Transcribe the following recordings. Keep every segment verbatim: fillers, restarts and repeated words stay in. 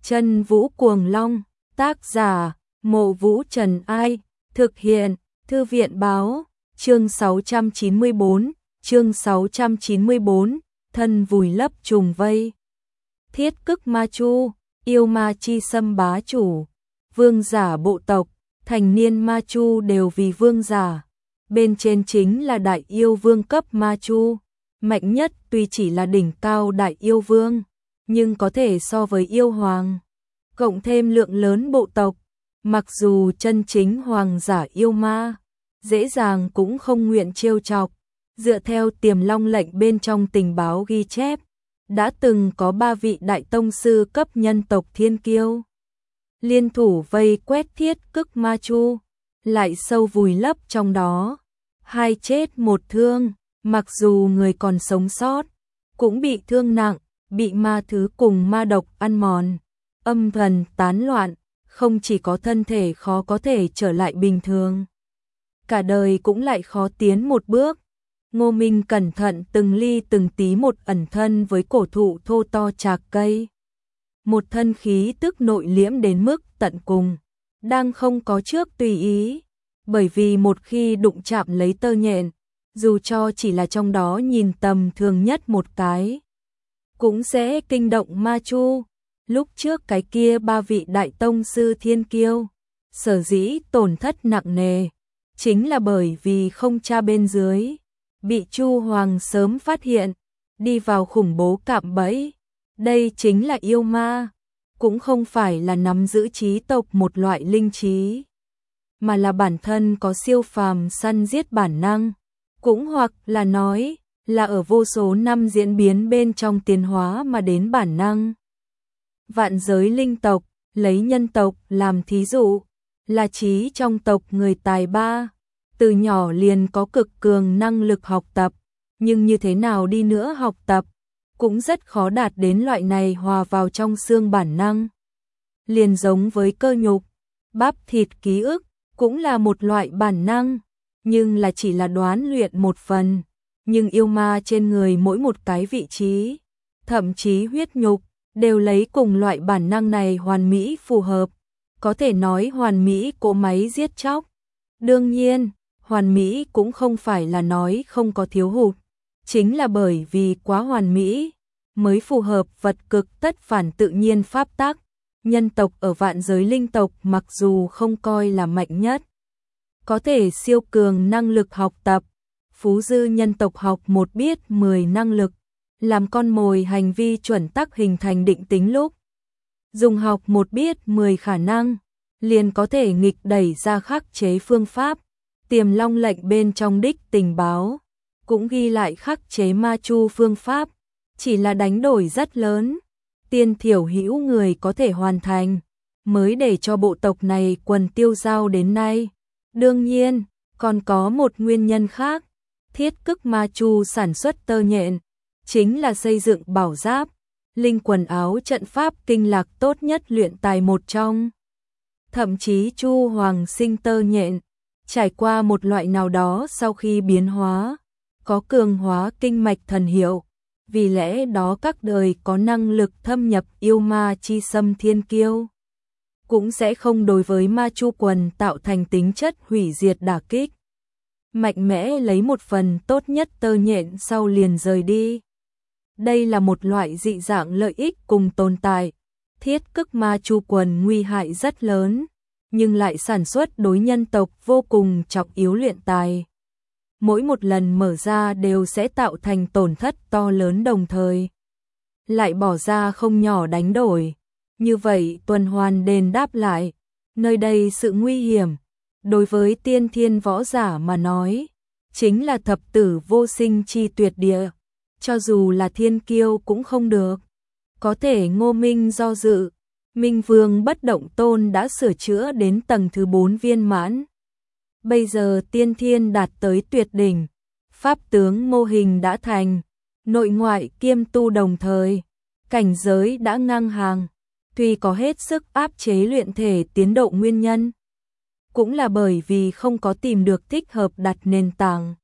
Chân Vũ Cuồng Long, tác giả, Mộ Vũ Trần Ai, thực hiện, Thư viện Báo, chương sáu trăm chín mươi bốn, chương sáu trăm chín mươi bốn, thân vùi lấp trùng vây. Thiết Cức Ma Chu, yêu ma chi xâm bá chủ, vương giả bộ tộc, thành niên ma chu đều vì vương giả. Bên trên chính là đại yêu vương cấp ma chu, mạnh nhất tuy chỉ là đỉnh cao đại yêu vương, nhưng có thể so với yêu hoàng. Cộng thêm lượng lớn bộ tộc, mặc dù chân chính hoàng giả yêu ma, dễ dàng cũng không nguyện trêu chọc. Dựa theo Tiềm Long lệnh bên trong tình báo ghi chép, đã từng có ba vị đại tông sư cấp nhân tộc thiên kiêu liên thủ vây quét Thiết Cức Ma Chu, lại sâu vùi lấp trong đó, hai chết một thương, mặc dù người còn sống sót, cũng bị thương nặng, bị ma thứ cùng ma độc ăn mòn, âm thần tán loạn, không chỉ có thân thể khó có thể trở lại bình thường, cả đời cũng lại khó tiến một bước. Ngô Minh cẩn thận từng ly từng tí một ẩn thân với cổ thụ thô to chạc cây. Một thân khí tức nội liễm đến mức tận cùng, đang không có trước tùy ý, bởi vì một khi đụng chạm lấy tơ nhện, dù cho chỉ là trong đó nhìn tầm thường nhất một cái, cũng sẽ kinh động ma chu. Lúc trước cái kia ba vị đại tông sư thiên kiêu, sở dĩ tổn thất nặng nề, chính là bởi vì không tra bên dưới, bị Chu Hoàng sớm phát hiện, đi vào khủng bố cạm bẫy. Đây chính là yêu ma, cũng không phải là nắm giữ trí tộc một loại linh trí, mà là bản thân có siêu phàm săn giết bản năng, cũng hoặc là nói là ở vô số năm diễn biến bên trong tiến hóa mà đến bản năng. Vạn giới linh tộc, lấy nhân tộc làm thí dụ, là trí trong tộc người tài ba, từ nhỏ liền có cực cường năng lực học tập, nhưng như thế nào đi nữa học tập, cũng rất khó đạt đến loại này hòa vào trong xương bản năng. Liền giống với cơ nhục, bắp thịt ký ức, cũng là một loại bản năng, nhưng là chỉ là đoán luyện một phần. Nhưng yêu ma trên người mỗi một cái vị trí, thậm chí huyết nhục, đều lấy cùng loại bản năng này hoàn mỹ phù hợp, có thể nói hoàn mỹ cỗ máy giết chóc. Đương nhiên, hoàn mỹ cũng không phải là nói không có thiếu hụt, chính là bởi vì quá hoàn mỹ mới phù hợp vật cực tất phản tự nhiên pháp tắc. Nhân tộc ở vạn giới linh tộc mặc dù không coi là mạnh nhất, có thể siêu cường năng lực học tập, phú dư nhân tộc học một biết mười năng lực, làm con mồi hành vi chuẩn tắc hình thành định tính lúc. Dùng học một biết mười khả năng, liền có thể nghịch đẩy ra khắc chế phương pháp. Tiềm Long lệnh bên trong đích tình báo, cũng ghi lại khắc chế ma chu phương pháp, chỉ là đánh đổi rất lớn, tiên thiểu hữu người có thể hoàn thành, mới để cho bộ tộc này quần tiêu giao đến nay. Đương nhiên, còn có một nguyên nhân khác, Thiết Cức Ma Chu sản xuất tơ nhện, chính là xây dựng bảo giáp, linh quần áo trận pháp kinh lạc tốt nhất luyện tài một trong. Thậm chí Chu Hoàng sinh tơ nhện, trải qua một loại nào đó sau khi biến hóa, có cường hóa kinh mạch thần hiệu, vì lẽ đó các đời có năng lực thâm nhập yêu ma chi xâm thiên kiêu, cũng sẽ không đối với ma chu quần tạo thành tính chất hủy diệt đả kích. Mạnh mẽ lấy một phần tốt nhất tơ nhện sau liền rời đi. Đây là một loại dị dạng lợi ích cùng tồn tại. Thiết Cức Ma Chu quần nguy hại rất lớn, nhưng lại sản xuất đối nhân tộc vô cùng trọng yếu luyện tài. Mỗi một lần mở ra đều sẽ tạo thành tổn thất to lớn đồng thời, lại bỏ ra không nhỏ đánh đổi. Như vậy tuần hoàn đền đáp lại, nơi đây sự nguy hiểm, đối với tiên thiên võ giả mà nói, chính là thập tử vô sinh chi tuyệt địa, cho dù là thiên kiêu cũng không được. Có thể Ngô Minh do dự, Minh Vương Bất Động Tôn đã sửa chữa đến tầng thứ bốn viên mãn. Bây giờ tiên thiên đạt tới tuyệt đỉnh, pháp tướng mô hình đã thành, nội ngoại kiêm tu đồng thời, cảnh giới đã ngang hàng. Tuy có hết sức áp chế luyện thể tiến độ nguyên nhân, cũng là bởi vì không có tìm được thích hợp đặt nền tảng.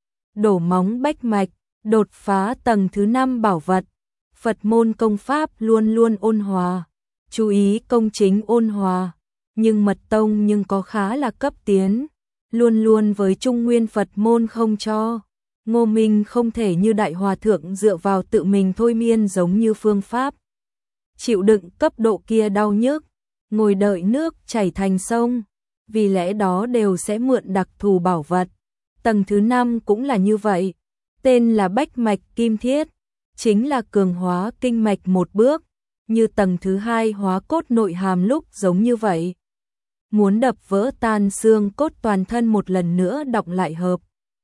Đổ móng bách mạch, đột phá tầng thứ năm bảo vật, Phật môn công pháp luôn luôn ôn hòa, chú ý công chính ôn hòa, nhưng mật tông nhưng có khá là cấp tiến, luôn luôn với Trung Nguyên Phật môn không cho. Ngô Minh không thể như đại hòa thượng dựa vào tự mình thôi miên giống như phương pháp. Chịu đựng cấp độ kia đau nhức, ngồi đợi nước chảy thành sông, vì lẽ đó đều sẽ mượn đặc thù bảo vật. Tầng thứ năm cũng là như vậy, tên là Bách Mạch Kim Thiết, chính là cường hóa kinh mạch một bước, như tầng thứ hai hóa cốt nội hàm lúc giống như vậy. Muốn đập vỡ tan xương cốt toàn thân một lần nữa đọng lại hợp,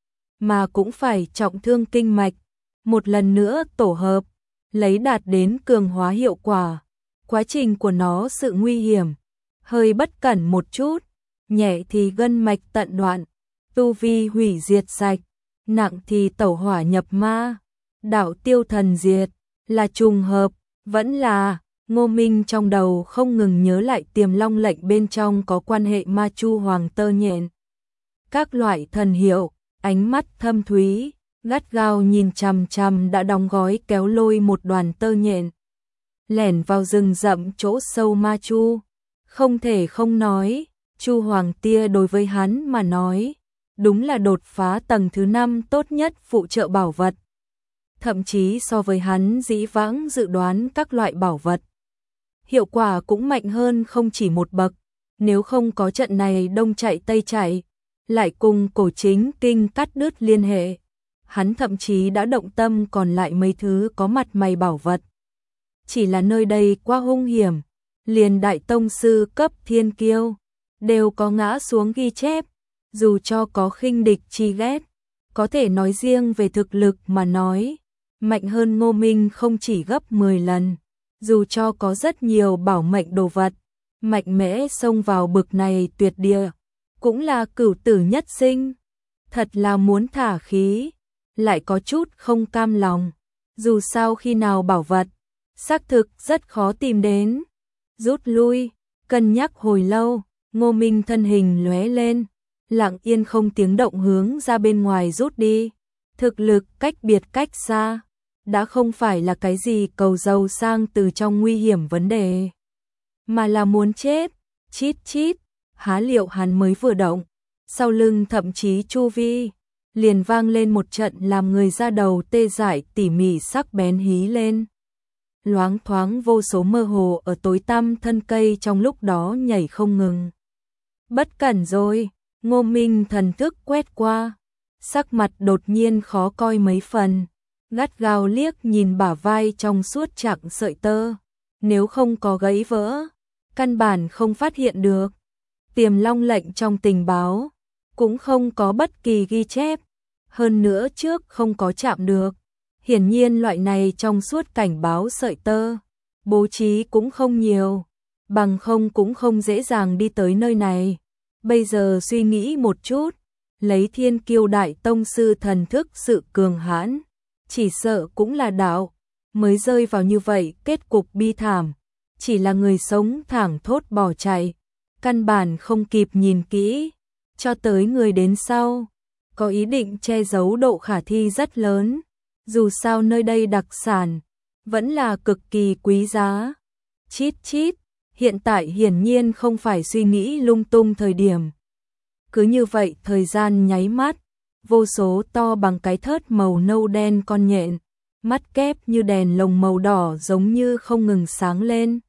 mà cũng phải trọng thương kinh mạch, một lần nữa tổ hợp, lấy đạt đến cường hóa hiệu quả. Quá trình của nó sự nguy hiểm, hơi bất cẩn một chút, nhẹ thì gân mạch tận đoạn, tu vi hủy diệt sạch, nặng thì tẩu hỏa nhập ma, đạo tiêu thần diệt, là trùng hợp, vẫn là. Ngô Minh trong đầu không ngừng nhớ lại Tiềm Long lệnh bên trong có quan hệ ma chu hoàng tơ nhện. Các loại thần hiệu, ánh mắt thâm thúy, gắt gao nhìn chằm chằm đã đóng gói kéo lôi một đoàn tơ nhện. Lẻn vào rừng rậm chỗ sâu ma chu, không thể không nói, chu hoàng tia đối với hắn mà nói, đúng là đột phá tầng thứ năm tốt nhất phụ trợ bảo vật. Thậm chí so với hắn dĩ vãng dự đoán các loại bảo vật, hiệu quả cũng mạnh hơn không chỉ một bậc. Nếu không có trận này đông chạy tây chạy, lại cùng cổ chính kinh cắt đứt liên hệ, hắn thậm chí đã động tâm còn lại mấy thứ có mặt mày bảo vật. Chỉ là nơi đây quá hung hiểm, liền đại tông sư cấp thiên kiêu đều có ngã xuống ghi chép, dù cho có khinh địch chi ghét, có thể nói riêng về thực lực mà nói, mạnh hơn Ngô Minh không chỉ gấp mười lần. Dù cho có rất nhiều bảo mệnh đồ vật, mạnh mẽ xông vào bực này tuyệt địa, cũng là cửu tử nhất sinh. Thật là muốn thả khí, lại có chút không cam lòng. Dù sao khi nào bảo vật, xác thực rất khó tìm đến. Rút lui, cân nhắc hồi lâu, Ngô Minh thân hình lóe lên, lặng yên không tiếng động hướng ra bên ngoài rút đi. Thực lực cách biệt cách xa, đã không phải là cái gì cầu giàu sang từ trong nguy hiểm vấn đề, mà là muốn chết. Chít chít, há liệu hắn mới vừa động, sau lưng thậm chí chu vi liền vang lên một trận làm người ra đầu tê dại tỉ mỉ sắc bén hí lên. Loáng thoáng vô số mơ hồ ở tối tăm thân cây trong lúc đó nhảy không ngừng. Bất cẩn rồi, Ngô Minh thần thức quét qua, sắc mặt đột nhiên khó coi mấy phần, gắt gao liếc nhìn bả vai trong suốt chặng sợi tơ, nếu không có gãy vỡ, căn bản không phát hiện được. Tiềm Long lệnh trong tình báo cũng không có bất kỳ ghi chép, hơn nữa trước không có chạm được. Hiển nhiên loại này trong suốt cảnh báo sợi tơ, bố trí cũng không nhiều, bằng không cũng không dễ dàng đi tới nơi này. Bây giờ suy nghĩ một chút, lấy thiên kiêu đại tông sư thần thức sự cường hãn, chỉ sợ cũng là đạo, mới rơi vào như vậy kết cục bi thảm. Chỉ là người sống thẳng thốt bỏ chạy, căn bản không kịp nhìn kỹ, cho tới người đến sau, có ý định che giấu độ khả thi rất lớn. Dù sao nơi đây đặc sản, vẫn là cực kỳ quý giá. Chít chít, hiện tại hiển nhiên không phải suy nghĩ lung tung thời điểm. Cứ như vậy thời gian nháy mắt, vô số to bằng cái thớt màu nâu đen con nhện, mắt kép như đèn lồng màu đỏ giống như không ngừng sáng lên.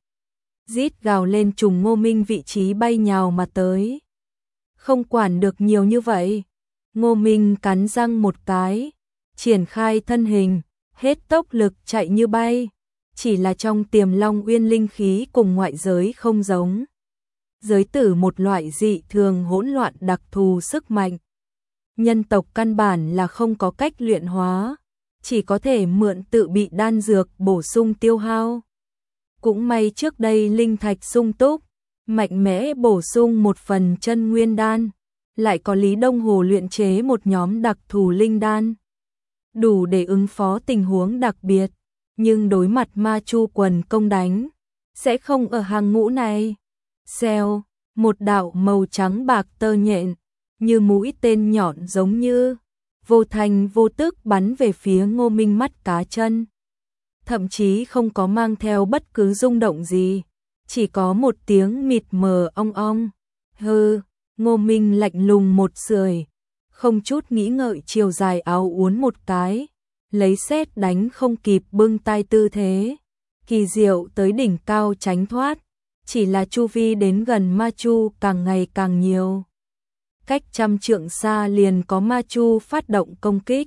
Rít gào lên trùng Ngô Minh vị trí bay nhào mà tới. Không quản được nhiều như vậy, Ngô Minh cắn răng một cái, triển khai thân hình, hết tốc lực chạy như bay. Chỉ là trong Tiềm Long Uyên linh khí cùng ngoại giới không giống. Giới tử một loại dị thường hỗn loạn đặc thù sức mạnh. Nhân tộc căn bản là không có cách luyện hóa, chỉ có thể mượn tự bị đan dược bổ sung tiêu hao. Cũng may trước đây linh thạch sung túc, mạnh mẽ bổ sung một phần chân nguyên đan, lại có Lý Đông Hồ luyện chế một nhóm đặc thù linh đan, đủ để ứng phó tình huống đặc biệt, nhưng đối mặt ma chu quần công đánh, sẽ không ở hàng ngũ này. Xèo, một đạo màu trắng bạc tơ nhện, như mũi tên nhọn giống như, vô thành vô tức bắn về phía Ngô Minh mắt cá chân. Thậm chí không có mang theo bất cứ rung động gì, chỉ có một tiếng mịt mờ ong ong. Hừ, Ngô Minh lạnh lùng một sưởi, không chút nghĩ ngợi chiều dài áo uốn một cái, lấy sét đánh không kịp bưng tay tư thế. Kỳ diệu tới đỉnh cao tránh thoát, chỉ là chu vi đến gần ma chu càng ngày càng nhiều. Cách trăm trượng xa liền có ma chu phát động công kích.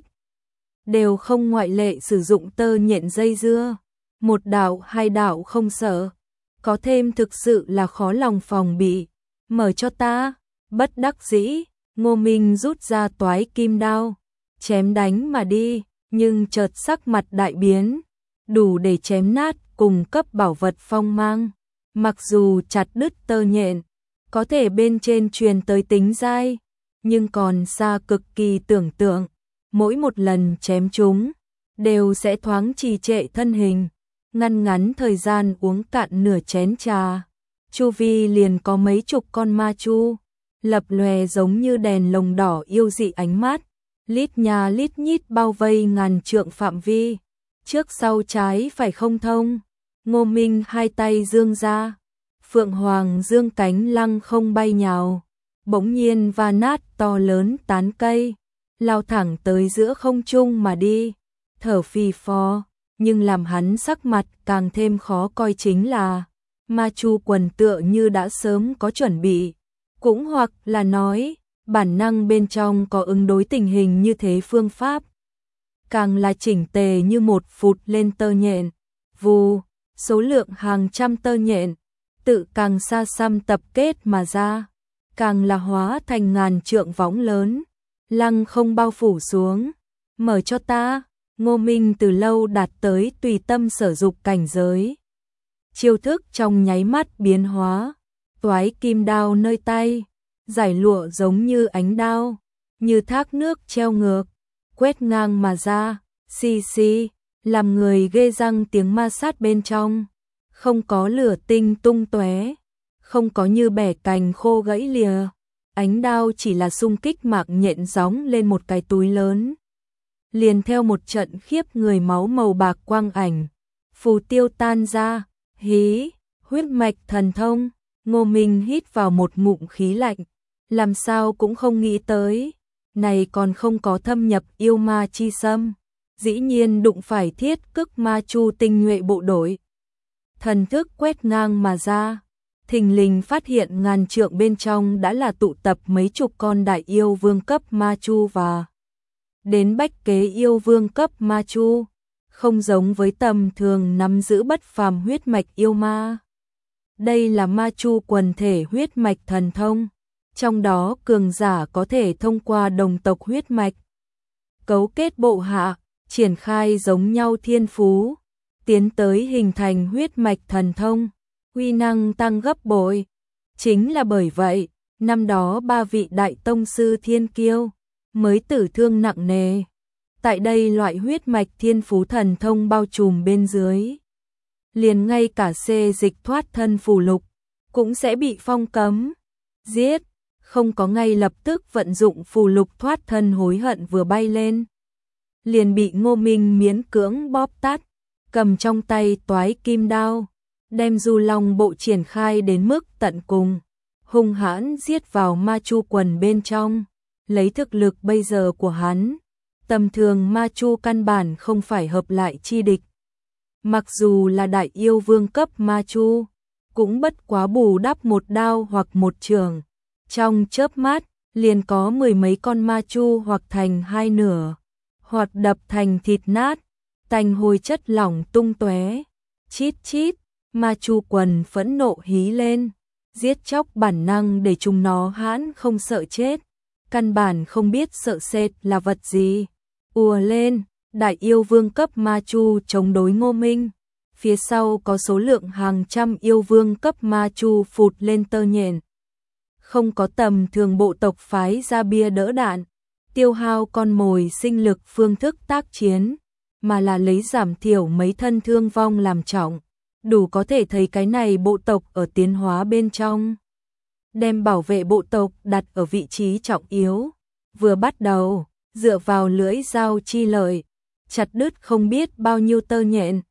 Đều không ngoại lệ sử dụng tơ nhện dây dưa. Một đạo hai đạo không sợ. Có thêm thực sự là khó lòng phòng bị. Mở cho ta. Bất đắc dĩ, Ngô Minh rút ra toái kim đao. Chém đánh mà đi, nhưng chợt sắc mặt đại biến. Đủ để chém nát cùng cấp bảo vật phong mang. Mặc dù chặt đứt tơ nhện, có thể bên trên truyền tới tính dai, nhưng còn xa cực kỳ tưởng tượng. Mỗi một lần chém chúng, đều sẽ thoáng trì trệ thân hình, ngăn ngắn thời gian uống cạn nửa chén trà. Chu vi liền có mấy chục con ma chu, lập lòe giống như đèn lồng đỏ yêu dị ánh mắt, lít nhà lít nhít bao vây ngàn trượng phạm vi, trước sau trái phải không thông. Ngô Minh hai tay dương ra, phượng hoàng dương cánh lăng không bay nhào, bỗng nhiên va nát to lớn tán cây, lao thẳng tới giữa không trung mà đi, thở phì phò, nhưng làm hắn sắc mặt càng thêm khó coi chính là ma chu quần tựa như đã sớm có chuẩn bị, cũng hoặc là nói bản năng bên trong có ứng đối tình hình như thế phương pháp, càng là chỉnh tề như một phụt lên tơ nhện, vù, số lượng hàng trăm tơ nhện tự càng xa xăm tập kết mà ra, càng là hóa thành ngàn trượng võng lớn, lăng không bao phủ xuống. Mở cho ta. Ngô Minh từ lâu đạt tới tùy tâm sở dục cảnh giới. Chiêu thức trong nháy mắt biến hóa, toái kim đao nơi tay, giải lụa giống như ánh đao, như thác nước treo ngược, quét ngang mà ra, xì xì, làm người ghê răng tiếng ma sát bên trong. Không có lửa tinh tung tóe, không có như bẻ cành khô gãy lìa, ánh đao chỉ là xung kích mạc nhện gióng lên một cái túi lớn. Liền theo một trận khiếp người máu màu bạc quang ảnh, phù tiêu tan ra, hí, huyết mạch thần thông. Ngô Minh hít vào một ngụm khí lạnh, làm sao cũng không nghĩ tới, này còn không có thâm nhập yêu ma chi xâm, dĩ nhiên đụng phải thiết cức ma chu tinh nhuệ bộ đội. Thần thức quét ngang mà ra, thình lình phát hiện ngàn trượng bên trong đã là tụ tập mấy chục con đại yêu vương cấp ma chu và đến bách kế yêu vương cấp ma chu, không giống với tầm thường nắm giữ bất phàm huyết mạch yêu ma. Đây là ma chu quần thể huyết mạch thần thông, trong đó cường giả có thể thông qua đồng tộc huyết mạch cấu kết bộ hạ, triển khai giống nhau thiên phú, tiến tới hình thành huyết mạch thần thông, uy năng tăng gấp bội. Chính là bởi vậy, năm đó ba vị đại tông sư thiên kiêu mới tử thương nặng nề. Tại đây loại huyết mạch thiên phú thần thông bao trùm bên dưới, liền ngay cả xê dịch thoát thân phù lục cũng sẽ bị phong cấm. Giết, không có ngay lập tức vận dụng phù lục thoát thân hối hận vừa bay lên, liền bị Ngô Minh miễn cưỡng bóp tát, cầm trong tay toái kim đao, đem du long bộ triển khai đến mức tận cùng, hung hãn giết vào ma chu quần bên trong. Lấy thực lực bây giờ của hắn, tầm thường ma chu căn bản không phải hợp lại chi địch. Mặc dù là đại yêu vương cấp ma chu, cũng bất quá bù đắp một đao hoặc một chưởng. Trong chớp mắt, liền có mười mấy con ma chu hoặc thành hai nửa, hoặc đập thành thịt nát, tanh hôi chất lỏng tung tóe. Chít chít, ma chu quần phẫn nộ hí lên, giết chóc bản năng để chúng nó hãn không sợ chết, căn bản không biết sợ sệt là vật gì. Ùa lên, đại yêu vương cấp ma chu chống đối Ngô Minh, phía sau có số lượng hàng trăm yêu vương cấp ma chu phụt lên tơ nhện. Không có tầm thường bộ tộc phái ra bia đỡ đạn, tiêu hao con mồi sinh lực phương thức tác chiến, mà là lấy giảm thiểu mấy thân thương vong làm trọng, đủ có thể thấy cái này bộ tộc ở tiến hóa bên trong. Đem bảo vệ bộ tộc đặt ở vị trí trọng yếu, vừa bắt đầu, dựa vào lưỡi dao chi lợi, chặt đứt không biết bao nhiêu tơ nhện,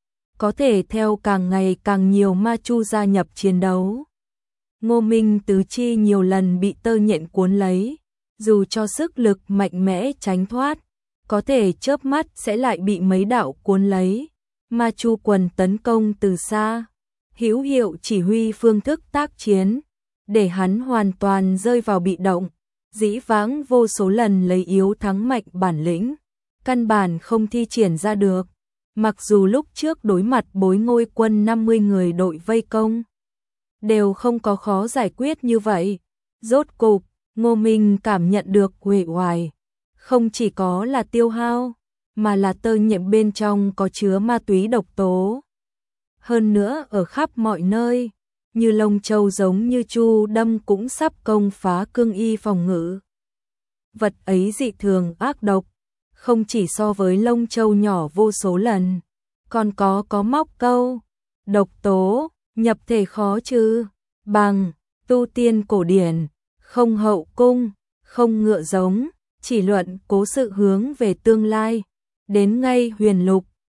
có thể theo càng ngày càng nhiều ma chu gia nhập chiến đấu. Ngô Minh tứ chi nhiều lần bị tơ nhện cuốn lấy, dù cho sức lực mạnh mẽ tránh thoát, có thể chớp mắt sẽ lại bị mấy đạo cuốn lấy. Ma chu quần tấn công từ xa, hữu hiệu chỉ huy phương thức tác chiến, để hắn hoàn toàn rơi vào bị động, dĩ vãng vô số lần lấy yếu thắng mạnh bản lĩnh, căn bản không thi triển ra được. Mặc dù lúc trước đối mặt Bối Ngôi quân năm mươi người đội vây công, đều không có khó giải quyết như vậy. Rốt cục, Ngô Minh cảm nhận được uể oải, không chỉ có là tiêu hao, mà là tơ nhện bên trong có chứa ma túy độc tố. Hơn nữa ở khắp mọi nơi, như lông châu giống như chu đâm cũng sắp công phá cương y phòng ngự. Vật ấy dị thường ác độc, không chỉ so với lông châu nhỏ vô số lần, còn có có móc câu, độc tố, nhập thể khó trừ, bằng, tu tiên cổ điển, không hậu cung, không ngựa giống, chỉ luận cố sự hướng về tương lai, đến ngay huyền lục,